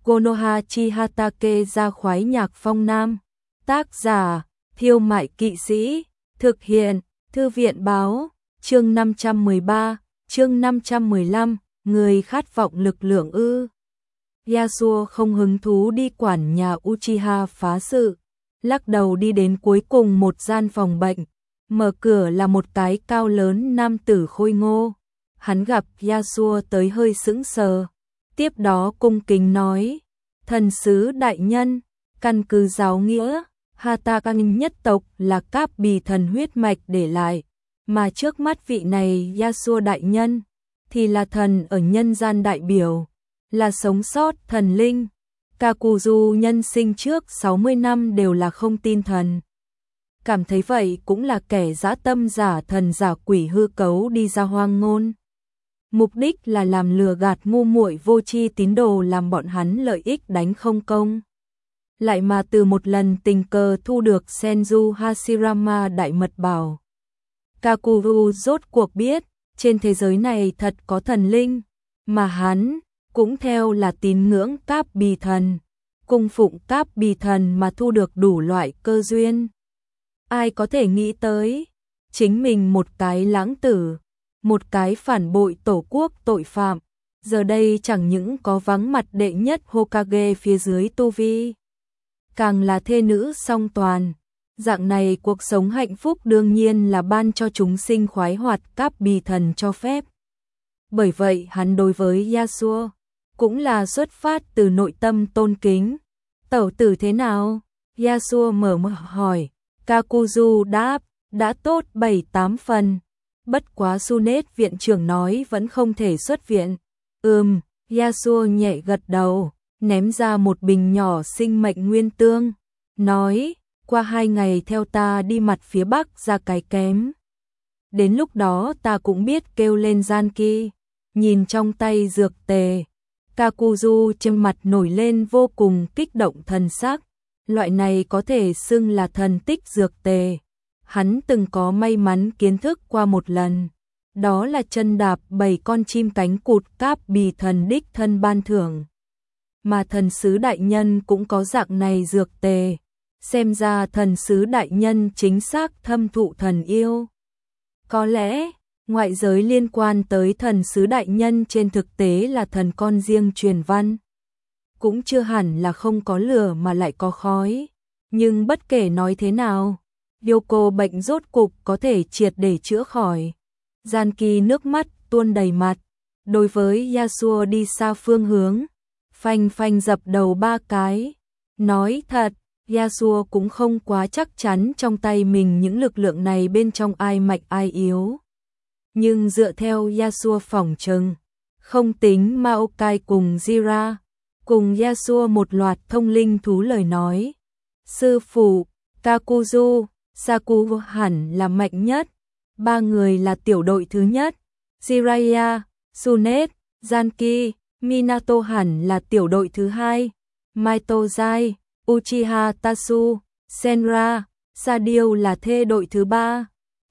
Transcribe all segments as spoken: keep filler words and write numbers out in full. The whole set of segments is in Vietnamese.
Konoha Chihatake ra khoái nhạc phong nam. Tác giả, Thiêu Mại Kỵ Sĩ. Thực hiện, Thư viện báo. Chương năm trăm mười ba, chương năm trăm mười lăm, người khát vọng lực lượng ư. Yasuo không hứng thú đi quản nhà Uchiha phá sự, lắc đầu đi đến cuối cùng một gian phòng bệnh. Mở cửa là một cái cao lớn nam tử khôi ngô. Hắn gặp Yasuo tới hơi sững sờ. Tiếp đó cung kính nói, thần sứ đại nhân, căn cứ giáo nghĩa, Hataka nhất tộc là Cáp Bì thần huyết mạch để lại, mà trước mắt vị này Yasuo đại nhân, thì là thần ở nhân gian đại biểu, là sống sót thần linh. Kakuzu nhân sinh trước sáu mươi năm đều là không tin thần. Cảm thấy vậy cũng là kẻ dã tâm giả thần giả quỷ hư cấu đi ra hoang ngôn. Mục đích là làm lừa gạt ngu muội vô tri tín đồ, làm bọn hắn lợi ích đánh không công. Lại mà từ một lần tình cờ thu được Senju Hashirama đại mật bảo. Kakuzu rốt cuộc biết, trên thế giới này thật có thần linh, mà hắn cũng theo là tín ngưỡng Cáp Bì thần, cung phụng Cáp Bì thần mà thu được đủ loại cơ duyên. Ai có thể nghĩ tới, chính mình một cái lãng tử, một cái phản bội tổ quốc tội phạm, giờ đây chẳng những có vắng mặt đệ nhất Hokage phía dưới tu vi, càng là thê nữ song toàn. Dạng này cuộc sống hạnh phúc đương nhiên là ban cho chúng sinh khoái hoạt Cáp Bì thần cho phép. Bởi vậy hắn đối với Yasuo cũng là xuất phát từ nội tâm tôn kính. Tẩu tử thế nào? Yasuo mở miệng hỏi. Kakuzu đáp, đã tốt bảy tám phần. Bất quá Sunet viện trưởng nói vẫn không thể xuất viện. Ừm, Yasuo nhẹ gật đầu, ném ra một bình nhỏ sinh mệnh nguyên tương, nói, qua hai ngày theo ta đi mặt phía bắc ra cái kém. Đến lúc đó ta cũng biết kêu lên gian kỳ. Nhìn trong tay dược tề, Kakuzu trên mặt nổi lên vô cùng kích động thần sắc. Loại này có thể xưng là thần tích dược tề. Hắn từng có may mắn kiến thức qua một lần. Đó là chân đạp bảy con chim cánh cụt Cáp Bì thần đích thân ban thưởng. Mà thần sứ đại nhân cũng có dạng này dược tề. Xem ra thần sứ đại nhân chính xác thâm thụ thần yêu. Có lẽ, ngoại giới liên quan tới thần sứ đại nhân trên thực tế là thần con riêng truyền văn. Cũng chưa hẳn là không có lửa mà lại có khói. Nhưng bất kể nói thế nào, Yoko bệnh rốt cục có thể triệt để chữa khỏi. Gian Kỳ nước mắt tuôn đầy mặt. Đối với Yasuo đi xa phương hướng, phanh phanh dập đầu ba cái. Nói thật, Yasuo cũng không quá chắc chắn trong tay mình những lực lượng này bên trong ai mạnh ai yếu. Nhưng dựa theo Yasuo phỏng chừng, không tính Maokai cùng Jira, cùng Yasuo một loạt thông linh thú lời nói. Sư phụ, Kakuzu, Saku hẳn là mạnh nhất. Ba người là tiểu đội thứ nhất. Jiraiya, Sunet, Zanki, Minato hẳn là tiểu đội thứ hai. Maito Zai, Uchiha Tatsu, Senra, Sadio là thê đội thứ ba.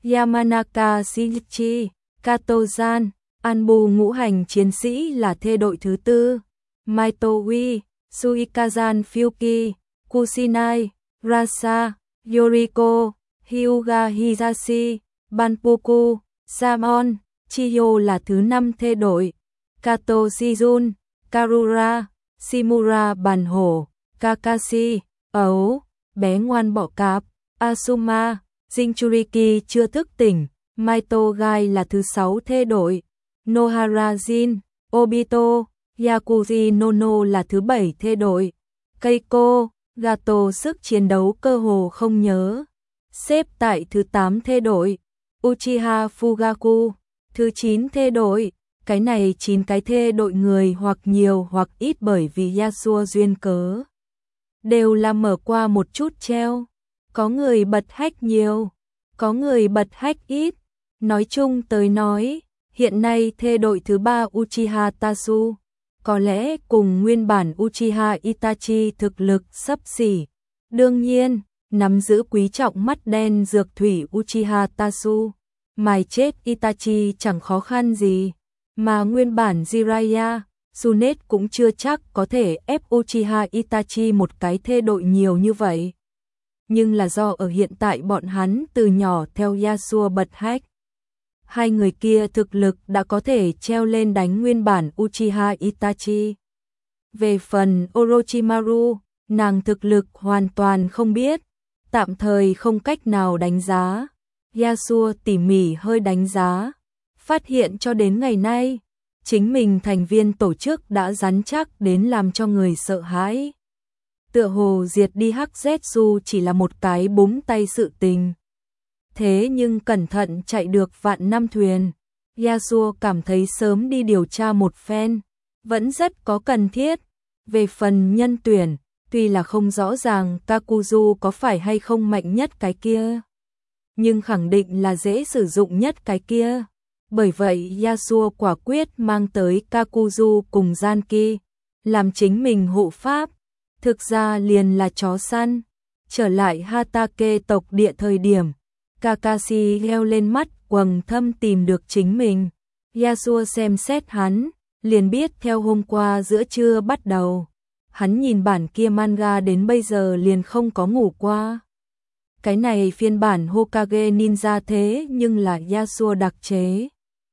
Yamanaka Shinichi, Kato-san, Anbu ngũ hành chiến sĩ là thê đội thứ tư. Maito Ui, Suikazan Fyuki, Kusinai, Rasa, Yoriko, Hyuga Hisashi, Banpuku, Samon, Chiyo là thứ năm thê đội. Kato Shizun, Karura, Shimura bản hổ, Kakashi, ấu, bé ngoan bọ cạp, Asuma, Jinchuriki chưa thức tỉnh. Maito Gai là thứ sáu thê đội. Nohara Jin, Obito, Yakuji Nono là thứ bảy thê đội. Keiko, Gato sức chiến đấu cơ hồ không nhớ. Xếp tại thứ tám thê đội. Uchiha Fugaku, thứ chín thê đội. Cái này chín cái thê đội người hoặc nhiều hoặc ít bởi vì Yasuo duyên cớ. Đều là mở qua một chút treo. Có người bật hách nhiều, có người bật hách ít. Nói chung tới nói, hiện nay thê đội thứ ba Uchiha Tatsu, có lẽ cùng nguyên bản Uchiha Itachi thực lực xấp xỉ. Đương nhiên, nắm giữ quý trọng mắt đen dược thủy Uchiha Tatsu, mài chết Itachi chẳng khó khăn gì. Mà nguyên bản Jiraiya, Tsunade cũng chưa chắc có thể ép Uchiha Itachi một cái thê đội nhiều như vậy. Nhưng là do ở hiện tại bọn hắn từ nhỏ theo Yasuo bật hách. Hai người kia thực lực đã có thể treo lên đánh nguyên bản Uchiha Itachi. Về phần Orochimaru, nàng thực lực hoàn toàn không biết, tạm thời không cách nào đánh giá. Yasuo tỉ mỉ hơi đánh giá, phát hiện cho đến ngày nay, chính mình thành viên tổ chức đã rắn chắc đến làm cho người sợ hãi. Tựa hồ diệt đi Hắc Zetsu chỉ là một cái búng tay sự tình. Thế nhưng cẩn thận chạy được vạn năm thuyền, Yasuo cảm thấy sớm đi điều tra một phen, vẫn rất có cần thiết. Về phần nhân tuyển, tuy là không rõ ràng Kakuzu có phải hay không mạnh nhất cái kia, nhưng khẳng định là dễ sử dụng nhất cái kia. Bởi vậy Yasuo quả quyết mang tới Kakuzu cùng Zanki, làm chính mình hộ pháp, thực ra liền là chó săn. Trở lại Hatake tộc địa thời điểm, Kakashi leo lên mắt quầng thâm tìm được chính mình. Yasuo xem xét hắn, liền biết theo hôm qua giữa trưa bắt đầu, hắn nhìn bản kia manga đến bây giờ liền không có ngủ qua. Cái này phiên bản Hokage Ninja thế nhưng là Yasuo đặc chế.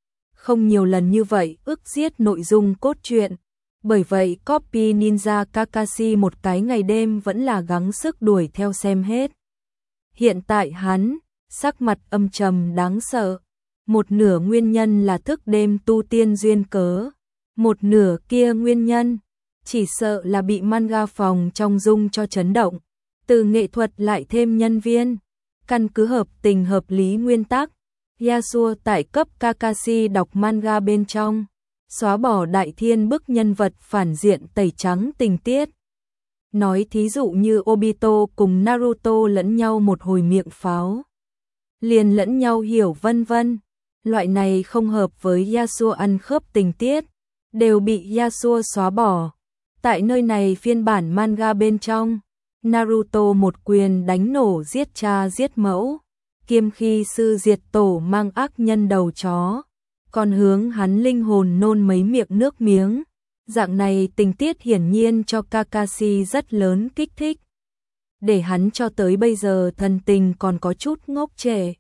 Không nhiều lần như vậy ức giết nội dung cốt truyện. Bởi vậy copy Ninja Kakashi một cái ngày đêm vẫn là gắng sức đuổi theo xem hết. Hiện tại hắn, sắc mặt âm trầm đáng sợ. Một nửa nguyên nhân là thức đêm tu tiên duyên cớ. Một nửa kia nguyên nhân, chỉ sợ là bị manga phòng trong dung cho chấn động. Từ nghệ thuật lại thêm nhân viên, căn cứ hợp tình hợp lý nguyên tắc. Yasuo tại cấp Kakashi đọc manga bên trong, xóa bỏ đại thiên bức nhân vật phản diện tẩy trắng tình tiết. Nói thí dụ như Obito cùng Naruto lẫn nhau một hồi miệng pháo, liền lẫn nhau hiểu vân vân. Loại này không hợp với Yasuo ăn khớp tình tiết, đều bị Yasuo xóa bỏ. Tại nơi này phiên bản manga bên trong, Naruto một quyền đánh nổ giết cha giết mẫu, kiêm khi sư diệt tổ mang ác nhân đầu chó, còn hướng hắn linh hồn nôn mấy miệng nước miếng. Dạng này tình tiết hiển nhiên cho Kakashi rất lớn kích thích, để hắn cho tới bây giờ thần tình còn có chút ngốc trệ.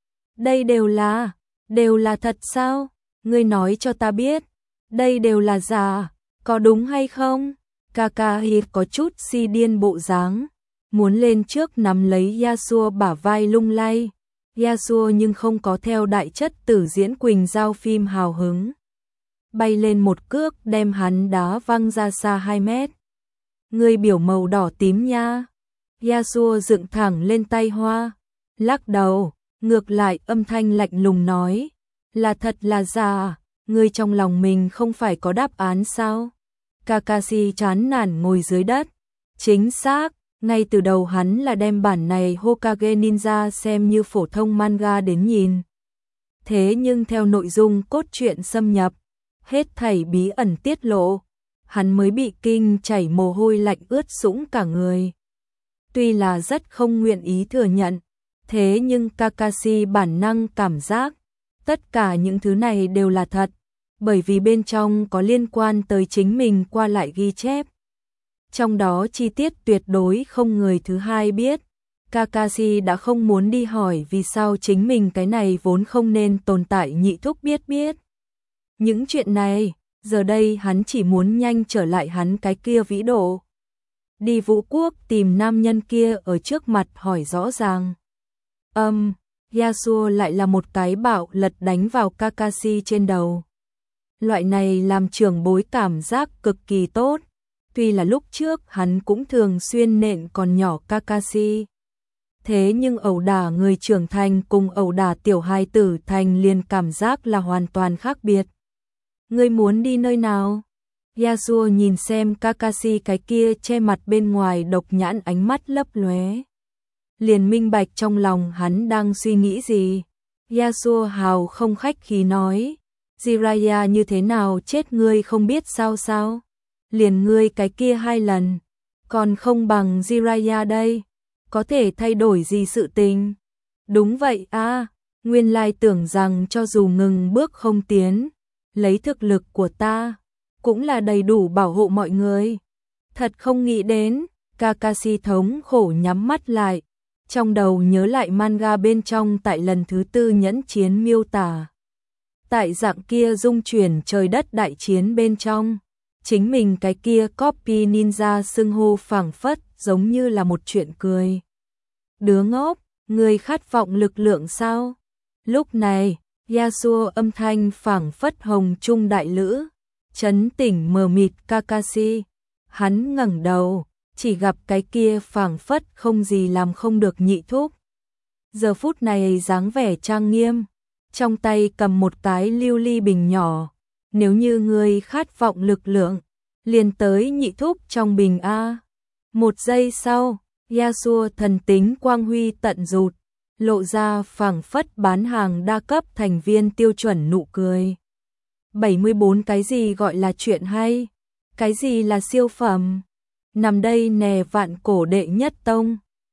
Đây đều là, đều là thật sao? Ngươi nói cho ta biết, đây đều là giả, có đúng hay không? Kakashi có chút si điên bộ dáng, muốn lên trước nắm lấy Yasuo bả vai lung lay. Yasuo nhưng không có theo đại chất tử diễn Quỳnh Giao phim hào hứng. Bay lên một cước đem hắn đá văng ra xa hai mét. Ngươi biểu màu đỏ tím nha. Yasuo dựng thẳng lên tay hoa, lắc đầu, ngược lại âm thanh lạnh lùng nói, là thật là giả, ngươi trong lòng mình không phải có đáp án sao? Kakashi chán nản ngồi dưới đất. Chính xác, ngay từ đầu hắn là đem bản này Hokage Ninja xem như phổ thông manga đến nhìn. Thế nhưng theo nội dung cốt truyện xâm nhập, hết thảy bí ẩn tiết lộ, hắn mới bị kinh chảy mồ hôi lạnh ướt sũng cả người. Tuy là rất không nguyện ý thừa nhận, thế nhưng Kakashi bản năng cảm giác, tất cả những thứ này đều là thật, bởi vì bên trong có liên quan tới chính mình qua lại ghi chép. Trong đó chi tiết tuyệt đối không người thứ hai biết. Kakashi đã không muốn đi hỏi vì sao chính mình cái này vốn không nên tồn tại nhị thúc biết biết. Những chuyện này, giờ đây hắn chỉ muốn nhanh trở lại hắn cái kia vĩ độ. Đi Vũ Quốc tìm nam nhân kia ở trước mặt hỏi rõ ràng. Âm, um, Yasuo lại là một cái bạo lật đánh vào Kakashi trên đầu. Loại này làm trưởng bối cảm giác cực kỳ tốt. Tuy là lúc trước hắn cũng thường xuyên nện còn nhỏ Kakashi. Thế nhưng ẩu đả người trưởng thành cùng ẩu đả tiểu hài tử thành liền cảm giác là hoàn toàn khác biệt. Ngươi muốn đi nơi nào? Yasuo nhìn xem Kakashi cái kia che mặt bên ngoài độc nhãn ánh mắt lấp lóe. Liền minh bạch trong lòng hắn đang suy nghĩ gì. Yasuo hào không khách khí nói. Jiraiya như thế nào chết ngươi không biết sao sao? Liền ngươi cái kia hai lần, còn không bằng Jiraiya đây, có thể thay đổi gì sự tình? Đúng vậy a, nguyên lai tưởng rằng cho dù ngừng bước không tiến, lấy thực lực của ta, cũng là đầy đủ bảo hộ mọi người. Thật không nghĩ đến, Kakashi thống khổ nhắm mắt lại, trong đầu nhớ lại manga bên trong tại lần thứ tư nhẫn chiến miêu tả. Tại dạng kia dung chuyển trời đất đại chiến bên trong, chính mình cái kia copy ninja xưng hô phảng phất giống như là một chuyện cười. Đứa ngốc, người khát vọng lực lượng sao? Lúc này, Yasuo âm thanh phảng phất hồng trung đại lữ, chấn tỉnh mờ mịt Kakashi. Hắn ngẩng đầu, chỉ gặp cái kia phảng phất không gì làm không được nhị thúc. Giờ phút này dáng vẻ trang nghiêm, trong tay cầm một cái lưu ly bình nhỏ. Nếu như ngươi khát vọng lực lượng, liền tới nhị thúc trong bình A. Một giây sau, Yasuo thần tính quang huy tận rụt, lộ ra phảng phất bán hàng đa cấp thành viên tiêu chuẩn nụ cười. bảy mươi bốn cái gì gọi là chuyện hay? Cái gì là siêu phẩm? Nằm đây nè vạn cổ đệ nhất tông.